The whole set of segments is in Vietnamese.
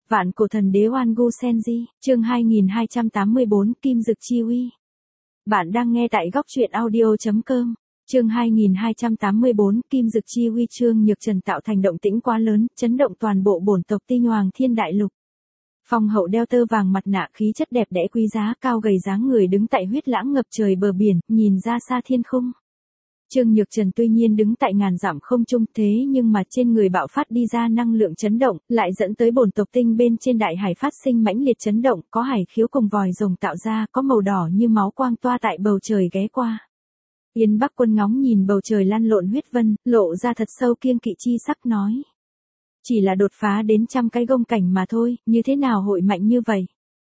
Vạn cổ thần đế Oan Gu Senji, chương 2284, Kim Dực Chi Uy. Bạn đang nghe tại góc truyện audio.com. Chương 2284, Kim Dực Chi Uy. Trương Nhược Trần tạo thành động tĩnh quá lớn, chấn động toàn bộ bổn tộc Tinh Hoàng Thiên Đại Lục. Phong hậu đeo tơ vàng mặt nạ, khí chất đẹp đẽ quý giá, cao gầy dáng người đứng tại huyết lãng ngập trời bờ biển, nhìn ra xa thiên khung. Trương Nhược Trần tuy nhiên đứng tại ngàn dặm không trung, thế nhưng mà trên người bạo phát đi ra năng lượng chấn động, lại dẫn tới bổn tộc tinh bên trên đại hải phát sinh mãnh liệt chấn động, có hải khiếu cùng vòi rồng tạo ra, có màu đỏ như máu quang toa tại bầu trời ghé qua. Yên Bắc Quân ngóng nhìn bầu trời lăn lộn huyết vân, lộ ra thật sâu kiêng kỵ chi sắc nói: chỉ là đột phá đến 100 cái gông cảnh mà thôi, như thế nào hội mạnh như vậy?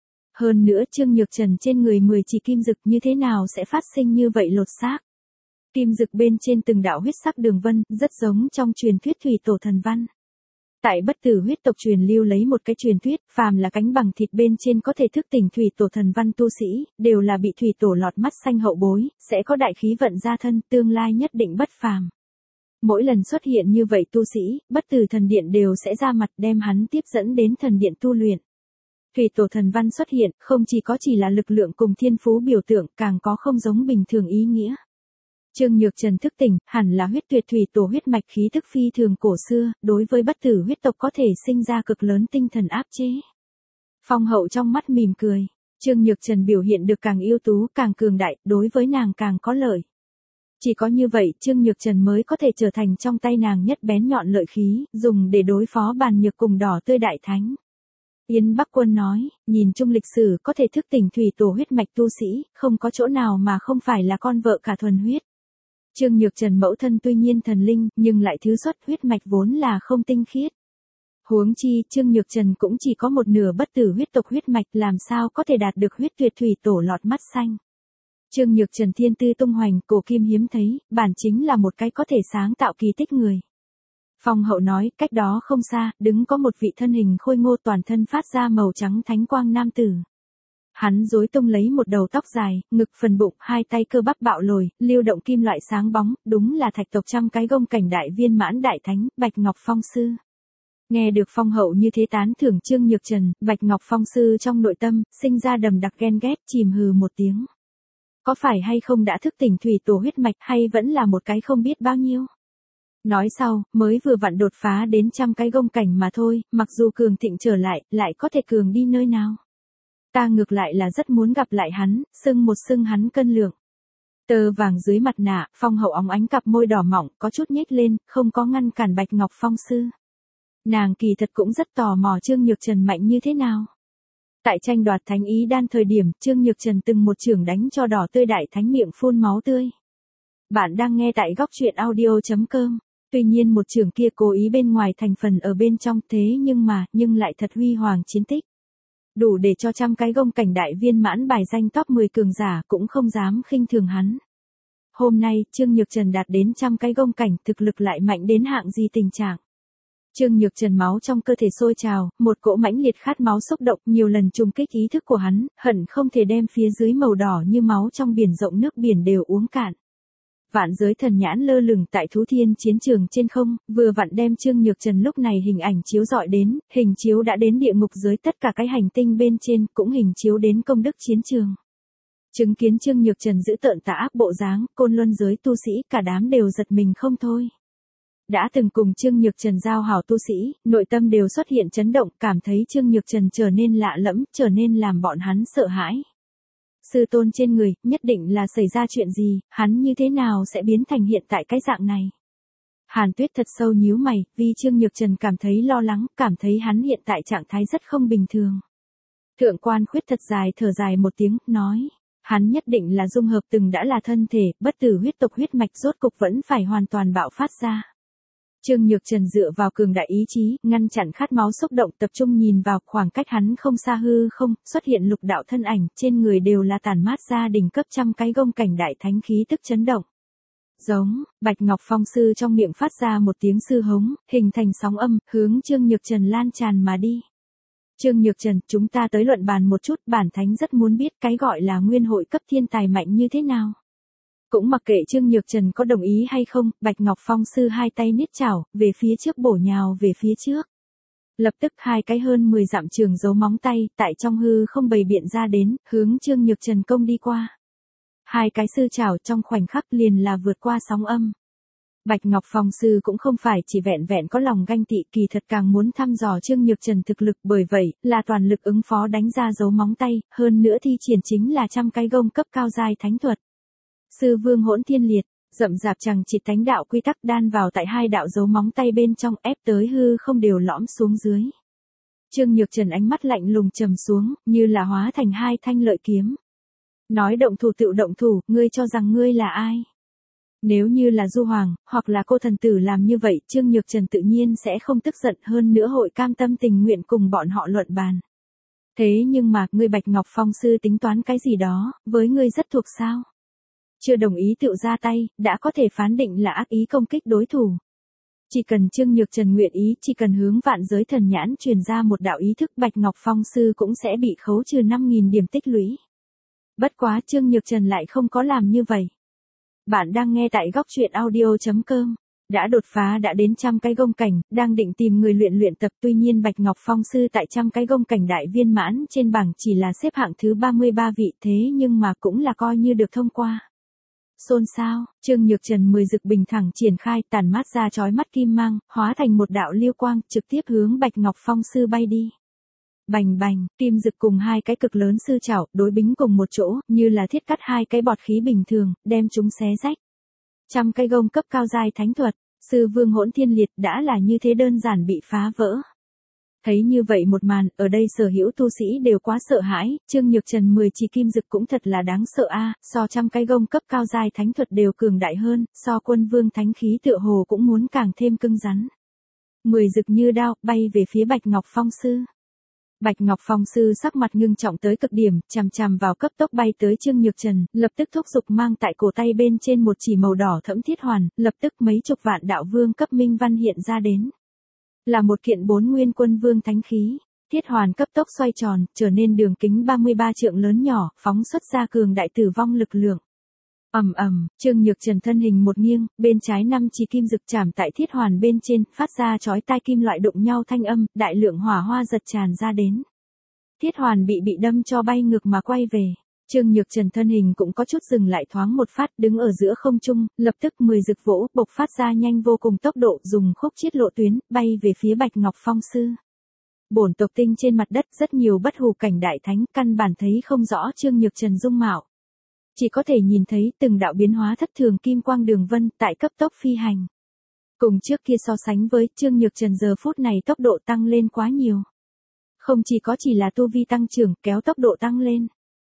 Hơn nữa Trương Nhược Trần trên người 10 chỉ kim dực, như thế nào sẽ phát sinh như vậy lột xác? Kim dực bên trên từng đạo huyết sắc đường vân, rất giống trong truyền thuyết thủy tổ thần văn. Tại bất tử huyết tộc truyền lưu lấy một cái truyền thuyết, phàm là cánh bằng thịt bên trên có thể thức tỉnh thủy tổ thần văn tu sĩ, đều là bị thủy tổ lọt mắt xanh hậu bối, sẽ có đại khí vận gia thân, tương lai nhất định bất phàm. Mỗi lần xuất hiện như vậy tu sĩ, bất tử thần điện đều sẽ ra mặt đem hắn tiếp dẫn đến thần điện tu luyện. Thủy tổ thần văn xuất hiện, không chỉ là lực lượng cùng thiên phú biểu tượng, càng có không giống bình thường ý nghĩa. Trương Nhược Trần thức tỉnh, hẳn là huyết tuyệt thủy tổ huyết mạch khí tức phi thường cổ xưa, đối với bất tử huyết tộc có thể sinh ra cực lớn tinh thần áp chế. Phong hậu trong mắt mỉm cười, Trương Nhược Trần biểu hiện được càng ưu tú, càng cường đại, đối với nàng càng có lợi. Chỉ có như vậy, Trương Nhược Trần mới có thể trở thành trong tay nàng nhất bén nhọn lợi khí, dùng để đối phó Bàn Nhược cùng Đỏ Tươi đại thánh. Yên Bắc Quân nói, nhìn chung lịch sử có thể thức tỉnh thủy tổ huyết mạch tu sĩ, không có chỗ nào mà không phải là con vợ cả thuần huyết. Trương Nhược Trần mẫu thân tuy nhiên thần linh, nhưng lại thứ xuất huyết mạch vốn là không tinh khiết. Huống chi, Trương Nhược Trần cũng chỉ có một nửa bất tử huyết tộc huyết mạch, làm sao có thể đạt được huyết tuyệt thủy tổ lọt mắt xanh. Trương Nhược Trần thiên tư tung hoành, cổ kim hiếm thấy, bản chính là một cái có thể sáng tạo kỳ tích người. Phong hậu nói, cách đó không xa, đứng có một vị thân hình khôi ngô toàn thân phát ra màu trắng thánh quang nam tử. Hắn rối tung lấy một đầu tóc dài, ngực phần bụng, hai tay cơ bắp bạo lồi, lưu động kim loại sáng bóng, đúng là thạch tộc 100 cái gông cảnh đại viên mãn đại thánh, Bạch Ngọc Phong Sư. Nghe được phong hậu như thế tán thưởng Trương Nhược Trần, Bạch Ngọc Phong Sư trong nội tâm, sinh ra đầm đặc ghen ghét, chìm hừ một tiếng. Có phải hay không đã thức tỉnh thủy tổ huyết mạch, hay vẫn là một cái không biết bao nhiêu? Nói sau, mới vừa vặn đột phá đến 100 cái gông cảnh mà thôi, mặc dù cường thịnh trở lại có thể cường đi nơi nào? Ta ngược lại là rất muốn gặp lại hắn, xưng hắn cân lượng. Tơ vàng dưới mặt nạ, phong hậu óng ánh cặp môi đỏ mỏng, có chút nhếch lên, không có ngăn cản Bạch Ngọc Phong Sư. Nàng kỳ thật cũng rất tò mò Trương Nhược Trần mạnh như thế nào. Tại tranh đoạt thánh ý đan thời điểm, Trương Nhược Trần từng một chưởng đánh cho Đỏ Tươi đại thánh miệng phun máu tươi. Bạn đang nghe tại góc truyện audio.com. Tuy nhiên một chưởng kia cố ý bên ngoài thành phần ở bên trong, thế nhưng lại thật huy hoàng chiến tích. Đủ để cho 100 cái gông cảnh đại viên mãn bài danh top 10 cường giả cũng không dám khinh thường hắn. Hôm nay, Trương Nhược Trần đạt đến 100 cái gông cảnh, thực lực lại mạnh đến hạng gì tình trạng. Trương Nhược Trần máu trong cơ thể sôi trào, một cỗ mãnh liệt khát máu xúc động, nhiều lần trùng kích ý thức của hắn, hận không thể đem phía dưới màu đỏ như máu trong biển rộng nước biển đều uống cạn. Vạn giới thần nhãn lơ lửng tại Thú Thiên chiến trường trên không, vừa vặn đem Trương Nhược Trần lúc này hình ảnh chiếu dọi đến, hình chiếu đã đến địa ngục giới tất cả cái hành tinh bên trên, cũng hình chiếu đến công đức chiến trường. Chứng kiến Trương Nhược Trần giữ tợn tà ác bộ dáng, côn luân giới tu sĩ cả đám đều giật mình không thôi. Đã từng cùng Trương Nhược Trần giao hảo tu sĩ, nội tâm đều xuất hiện chấn động, cảm thấy Trương Nhược Trần trở nên lạ lẫm, trở nên làm bọn hắn sợ hãi. Sư tôn trên người, nhất định là xảy ra chuyện gì, hắn như thế nào sẽ biến thành hiện tại cái dạng này. Hàn Tuyết thật sâu nhíu mày, vì Trương Nhược Trần cảm thấy lo lắng, cảm thấy hắn hiện tại trạng thái rất không bình thường. Thượng quan Khuyết thật dài thở dài một tiếng, nói, hắn nhất định là dung hợp từng đã là thân thể, bất tử huyết tộc huyết mạch rốt cục vẫn phải hoàn toàn bạo phát ra. Trương Nhược Trần dựa vào cường đại ý chí, ngăn chặn khát máu xúc động, tập trung nhìn vào khoảng cách hắn không xa hư không, xuất hiện lục đạo thân ảnh, trên người đều là tản mát ra đỉnh cấp 100 cái gông cảnh đại thánh khí tức chấn động. Giống, Bạch Ngọc Phong Sư trong miệng phát ra một tiếng sư hống, hình thành sóng âm, hướng Trương Nhược Trần lan tràn mà đi. Trương Nhược Trần, chúng ta tới luận bàn một chút, bản thánh rất muốn biết cái gọi là nguyên hội cấp thiên tài mạnh như thế nào. Cũng mặc kệ Trương Nhược Trần có đồng ý hay không, Bạch Ngọc Phong Sư hai tay niết chảo, về phía trước bổ nhào về phía trước. Lập tức hai cái hơn 10 dặm trường giấu móng tay, tại trong hư không bày biện ra đến, hướng Trương Nhược Trần công đi qua. Hai cái sư chảo trong khoảnh khắc liền là vượt qua sóng âm. Bạch Ngọc Phong sư cũng không phải chỉ vẹn vẹn có lòng ganh tị, kỳ thật càng muốn thăm dò Trương Nhược Trần thực lực, bởi vậy, là toàn lực ứng phó đánh ra dấu móng tay, hơn nữa thi triển chính là trăm cái gông cấp cao giai thánh thuật. Sư Vương Hỗn Thiên Liệt, rậm rạp chằng chịt thánh đạo quy tắc đan vào tại hai đạo dấu móng tay bên trong, ép tới hư không đều lõm xuống dưới. Trương Nhược Trần ánh mắt lạnh lùng trầm xuống, như là hóa thành hai thanh lợi kiếm. Nói động thủ tự động thủ, ngươi cho rằng ngươi là ai? Nếu như là Du Hoàng, hoặc là cô thần tử làm như vậy, Trương Nhược Trần tự nhiên sẽ không tức giận, hơn nữa hội cam tâm tình nguyện cùng bọn họ luận bàn. Thế nhưng mà, ngươi Bạch Ngọc Phong sư tính toán cái gì đó, với ngươi rất thuộc sao? Chưa đồng ý tự ra tay, đã có thể phán định là ác ý công kích đối thủ. Chỉ cần Trương Nhược Trần nguyện ý, chỉ cần hướng vạn giới thần nhãn truyền ra một đạo ý thức, Bạch Ngọc Phong sư cũng sẽ bị khấu trừ 5.000 điểm tích lũy. Bất quá Trương Nhược Trần lại không có làm như vậy. Bạn đang nghe tại góc truyện audio.com. Đã đột phá đã đến trăm cái gông cảnh, đang định tìm người luyện tập, tuy nhiên Bạch Ngọc Phong sư tại trăm cái gông cảnh đại viên mãn trên bảng chỉ là xếp hạng thứ 33 vị, thế nhưng mà cũng là coi như được thông qua. Xôn xao, Trương Nhược Trần 10 rực bình thẳng triển khai, tản mát ra chói mắt kim mang, hóa thành một đạo lưu quang, trực tiếp hướng Bạch Ngọc Phong sư bay đi. Bành bành, kim dực cùng hai cái cực lớn sư chảo, đối bính cùng một chỗ, như là thiết cắt hai cái bọt khí bình thường, đem chúng xé rách. Trăm cái gông cấp cao giai thánh thuật, sư Vương Hỗn Thiên Liệt đã là như thế đơn giản bị phá vỡ. Thấy như vậy một màn, ở đây sở hữu tu sĩ đều quá sợ hãi, Trương Nhược Trần 10 chỉ kim dực cũng thật là đáng sợ a, so trăm cái gông cấp cao giai thánh thuật đều cường đại hơn, so Quân Vương thánh khí tựa hồ cũng muốn càng thêm cứng rắn. 10 rực như đao, bay về phía Bạch Ngọc Phong sư. Bạch Ngọc Phong sư sắc mặt ngưng trọng tới cực điểm, chằm chằm vào cấp tốc bay tới Trương Nhược Trần, lập tức thúc giục mang tại cổ tay bên trên một chỉ màu đỏ thẫm thiết hoàn, lập tức mấy chục vạn đạo vương cấp minh văn hiện ra đến. Là một kiện 4 nguyên quân vương thánh khí, thiết hoàn cấp tốc xoay tròn, trở nên đường kính 33 trượng lớn nhỏ, phóng xuất ra cường đại tử vong lực lượng. Ầm ầm, Trương Nhược Trần thân hình một nghiêng, bên trái 5 chỉ kim dực chạm tại thiết hoàn bên trên, phát ra chói tai kim loại đụng nhau thanh âm, đại lượng hỏa hoa giật tràn ra đến. Thiết hoàn bị đâm cho bay ngược mà quay về. Trương Nhược Trần thân hình cũng có chút dừng lại thoáng một phát, đứng ở giữa không trung, lập tức 10 rực vỗ, bộc phát ra nhanh vô cùng tốc độ, dùng khúc chiết lộ tuyến, bay về phía Bạch Ngọc Phong sư. Bổn tộc tinh trên mặt đất rất nhiều bất hủ cảnh đại thánh, căn bản thấy không rõ Trương Nhược Trần dung mạo. Chỉ có thể nhìn thấy từng đạo biến hóa thất thường kim quang đường vân tại cấp tốc phi hành. Cùng trước kia so sánh với, Trương Nhược Trần giờ phút này tốc độ tăng lên quá nhiều. Không chỉ là tu vi tăng trưởng, kéo tốc độ tăng lên.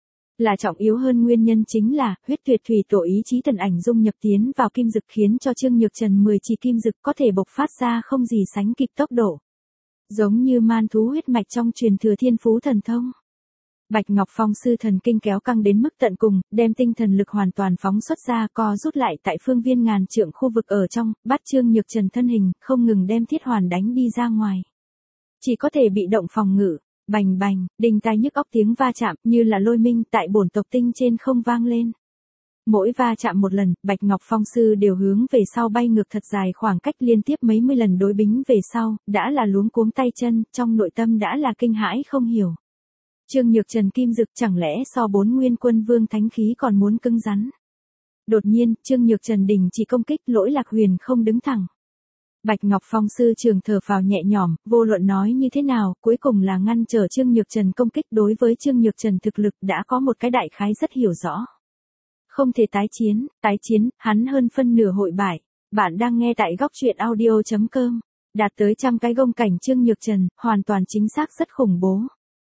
Là trọng yếu hơn nguyên nhân chính là, huyết tuyệt thủy tổ ý chí thần ảnh dung nhập tiến vào kim dực khiến cho Trương Nhược Trần 10 chỉ kim dực có thể bộc phát ra không gì sánh kịp tốc độ. Giống như man thú huyết mạch trong truyền thừa thiên phú thần thông. Bạch Ngọc Phong sư thần kinh kéo căng đến mức tận cùng, đem tinh thần lực hoàn toàn phóng xuất ra, co rút lại tại phương viên ngàn trượng khu vực ở trong, bắt Trương Nhược Trần thân hình, không ngừng đem thiết hoàn đánh đi ra ngoài. Chỉ có thể bị động phòng ngự, bành bành, đinh tai nhức óc tiếng va chạm như là lôi minh tại bổn tộc tinh trên không vang lên. Mỗi va chạm một lần, Bạch Ngọc Phong sư đều hướng về sau bay ngược thật dài khoảng cách liên tiếp mấy mươi lần đối bính về sau, đã là luống cuống tay chân, trong nội tâm đã là kinh hãi không hiểu. Trương Nhược Trần kim dực chẳng lẽ so 4 nguyên quân vương thánh khí còn muốn cứng rắn. Đột nhiên, Trương Nhược Trần đình chỉ công kích, lỗi lạc huyền không đứng thẳng. Bạch Ngọc Phong sư trường thở phào nhẹ nhõm, vô luận nói như thế nào, cuối cùng là ngăn trở Trương Nhược Trần công kích. Đối với Trương Nhược Trần thực lực đã có một cái đại khái rất hiểu rõ. Không thể tái chiến, hắn hơn phân nửa hội bại. Bạn đang nghe tại góc truyện audio.com. Đạt tới trăm cái gông cảnh Trương Nhược Trần, hoàn toàn chính xác rất khủng bố.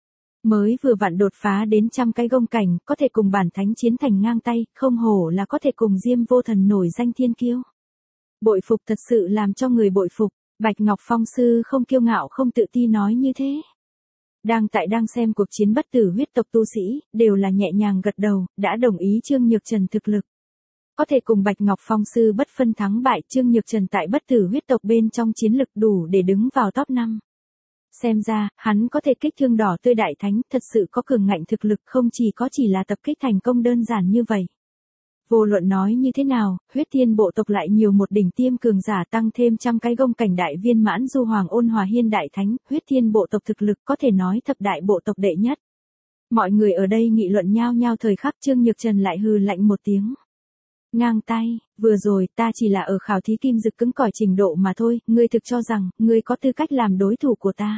Mới vừa vặn đột phá đến trăm cái gông cảnh, có thể cùng bản thánh chiến thành ngang tay, không hổ là có thể cùng Diêm Vô Thần nổi danh thiên kiêu. Bội phục, thật sự làm cho người bội phục. Bạch Ngọc Phong sư không kiêu ngạo không tự ti nói như thế. Đang xem cuộc chiến bất tử huyết tộc tu sĩ, đều là nhẹ nhàng gật đầu, đã đồng ý Trương Nhược Trần thực lực. Có thể cùng Bạch Ngọc Phong sư bất phân thắng bại, Trương Nhược Trần tại bất tử huyết tộc bên trong chiến lực đủ để đứng vào top 5. Xem ra, hắn có thể kích thương đỏ tươi đại thánh, thật sự có cường ngạnh thực lực, không chỉ là tập kích thành công đơn giản như vậy. Vô luận nói như thế nào, huyết thiên bộ tộc lại nhiều một đỉnh tiêm cường giả tăng thêm trăm cái gông cảnh đại viên mãn du hoàng ôn hòa hiên đại thánh, huyết thiên bộ tộc thực lực có thể nói thập đại bộ tộc đệ nhất. Mọi người ở đây nghị luận nhao nhao thời khắc Trương Nhược Trần lại hừ lạnh một tiếng. Ngang tay, vừa rồi ta chỉ là ở khảo thí kim dực cứng cỏi trình độ mà thôi, ngươi thực cho rằng, ngươi có tư cách làm đối thủ của ta.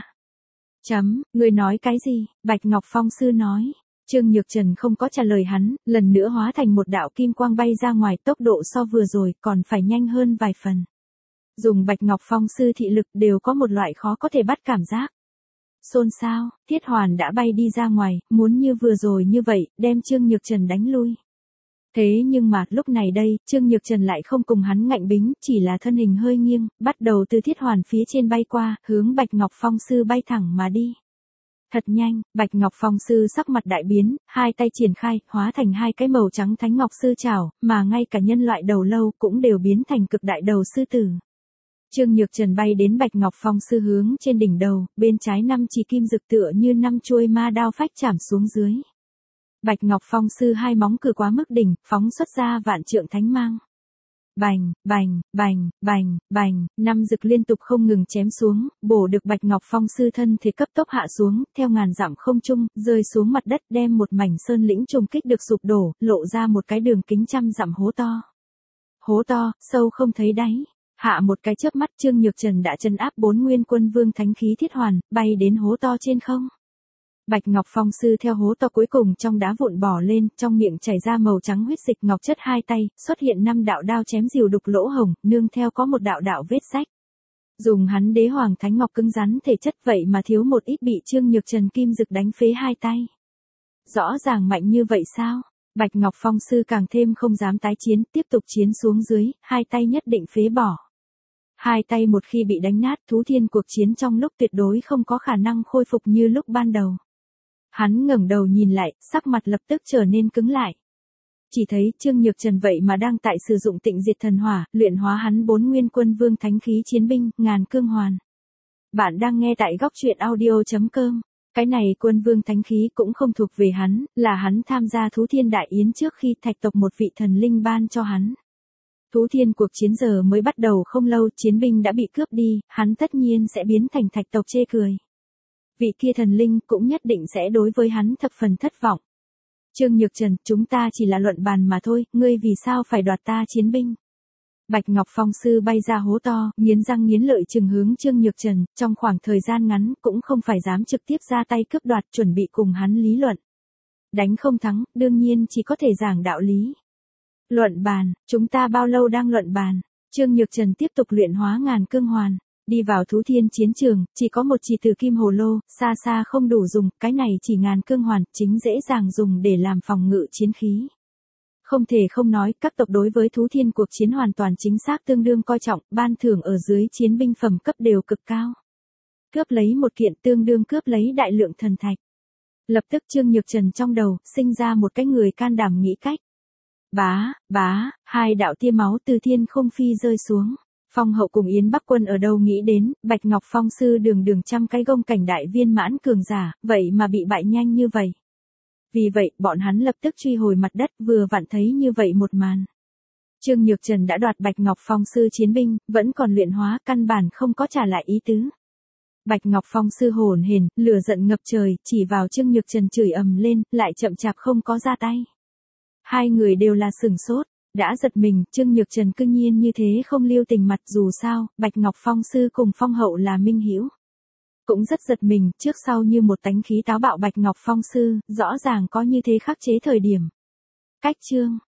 Ngươi nói cái gì? Bạch Ngọc Phong sư nói. Trương Nhược Trần không có trả lời hắn, lần nữa hóa thành một đạo kim quang bay ra ngoài, tốc độ so vừa rồi còn phải nhanh hơn vài phần. Dùng Bạch Ngọc Phong sư thị lực đều có một loại khó có thể bắt cảm giác. Xôn xao, Thiết Hoàn đã bay đi ra ngoài, muốn như vừa rồi như vậy, đem Trương Nhược Trần đánh lui. Thế nhưng mà, lúc này đây, Trương Nhược Trần lại không cùng hắn ngạnh bính, chỉ là thân hình hơi nghiêng, bắt đầu từ Thiết Hoàn phía trên bay qua, hướng Bạch Ngọc Phong sư bay thẳng mà đi. Thật nhanh, Bạch Ngọc Phong sư sắc mặt đại biến, hai tay triển khai, hóa thành hai cái màu trắng thánh ngọc sư trảo, mà ngay cả nhân loại đầu lâu cũng đều biến thành cực đại đầu sư tử. Trương Nhược Trần bay đến Bạch Ngọc Phong sư hướng trên đỉnh đầu, bên trái năm chỉ kim dực tựa như năm chuôi ma đao phách chạm xuống dưới. Bạch Ngọc Phong sư hai móng cử quá mức đỉnh, phóng xuất ra vạn trượng thánh mang. Bành, bành, bành, bành, bành, năm dực liên tục không ngừng chém xuống, bổ được Bạch Ngọc Phong sư thân thể cấp tốc hạ xuống, theo ngàn dặm không trung, rơi xuống mặt đất đem một mảnh sơn lĩnh trùng kích được sụp đổ, lộ ra một cái đường kính trăm dặm hố to. Hố to, sâu không thấy đáy. Hạ một cái chớp mắt Trương Nhược Trần đã trấn áp 4 nguyên quân vương thánh khí Thiết Hoàn, bay đến hố to trên không. Bạch Ngọc Phong sư theo hố to cuối cùng trong đá vụn bỏ lên, trong miệng chảy ra màu trắng huyết dịch ngọc chất hai tay, xuất hiện 5 đạo đao chém rìu đục lỗ hồng, nương theo có một đạo đạo vết rách. Dùng hắn đế hoàng thánh ngọc cứng rắn thể chất vậy mà thiếu một ít bị Trương Nhược Trần kim dực đánh phế hai tay. Rõ ràng mạnh như vậy sao? Bạch Ngọc Phong sư càng thêm không dám tái chiến, tiếp tục chiến xuống dưới, hai tay nhất định phế bỏ. Hai tay một khi bị đánh nát, thú thiên cuộc chiến trong lúc tuyệt đối không có khả năng khôi phục như lúc ban đầu. Hắn ngẩng đầu nhìn lại, sắc mặt lập tức trở nên cứng lại. Chỉ thấy Trương Nhược Trần vậy mà đang tại sử dụng Tịnh Diệt Thần Hỏa, luyện hóa hắn 4 nguyên quân vương thánh khí chiến binh, ngàn cương hoàn. Bạn đang nghe tại góc truyện audio.com. Cái này quân vương thánh khí cũng không thuộc về hắn, là hắn tham gia Thú Thiên Đại Yến trước khi thạch tộc một vị thần linh ban cho hắn. Thú Thiên cuộc chiến giờ mới bắt đầu không lâu, chiến binh đã bị cướp đi, hắn tất nhiên sẽ biến thành thạch tộc chê cười. Vị kia thần linh cũng nhất định sẽ đối với hắn thập phần thất vọng. Trương Nhược Trần, chúng ta chỉ là luận bàn mà thôi, ngươi vì sao phải đoạt ta chiến binh? Bạch Ngọc Phong sư bay ra hố to, nghiến răng nghiến lợi trừng hướng Trương Nhược Trần, trong khoảng thời gian ngắn cũng không phải dám trực tiếp ra tay cướp đoạt, chuẩn bị cùng hắn lý luận. Đánh không thắng, đương nhiên chỉ có thể giảng đạo lý. Luận bàn, chúng ta bao lâu đang luận bàn? Trương Nhược Trần tiếp tục luyện hóa ngàn cương hoàn. Đi vào Thú Thiên chiến trường, chỉ có một chỉ từ kim hồ lô, xa xa không đủ dùng, cái này chỉ ngàn cương hoàn, chính dễ dàng dùng để làm phòng ngự chiến khí. Không thể không nói, các tộc đối với Thú Thiên cuộc chiến hoàn toàn chính xác tương đương coi trọng, ban thưởng ở dưới chiến binh phẩm cấp đều cực cao. Cướp lấy một kiện tương đương cướp lấy đại lượng thần thạch. Lập tức Trương Nhược Trần trong đầu, sinh ra một cái người can đảm nghĩ cách. Bá, hai đạo tia máu từ thiên không phi rơi xuống. Phong Hậu cùng Yến Bắc Quân ở đâu nghĩ đến, Bạch Ngọc Phong sư đường trăm cái gông cảnh đại viên mãn cường giả, vậy mà bị bại nhanh như vậy. Vì vậy, bọn hắn lập tức truy hồi mặt đất, vừa vặn thấy như vậy một màn. Trương Nhược Trần đã đoạt Bạch Ngọc Phong sư chiến binh, vẫn còn luyện hóa, căn bản không có trả lại ý tứ. Bạch Ngọc Phong sư hồn hển, lửa giận ngập trời, chỉ vào Trương Nhược Trần chửi ầm lên, lại chậm chạp không có ra tay. Hai người đều là sửng sốt. Đã giật mình, Trương Nhược Trần cương nhiên như thế không lưu tình mặt, dù sao, Bạch Ngọc Phong sư cùng Phong Hậu là minh hữu. Cũng rất giật mình, trước sau như một tánh khí táo bạo Bạch Ngọc Phong sư, rõ ràng có như thế khắc chế thời điểm. Cách chương,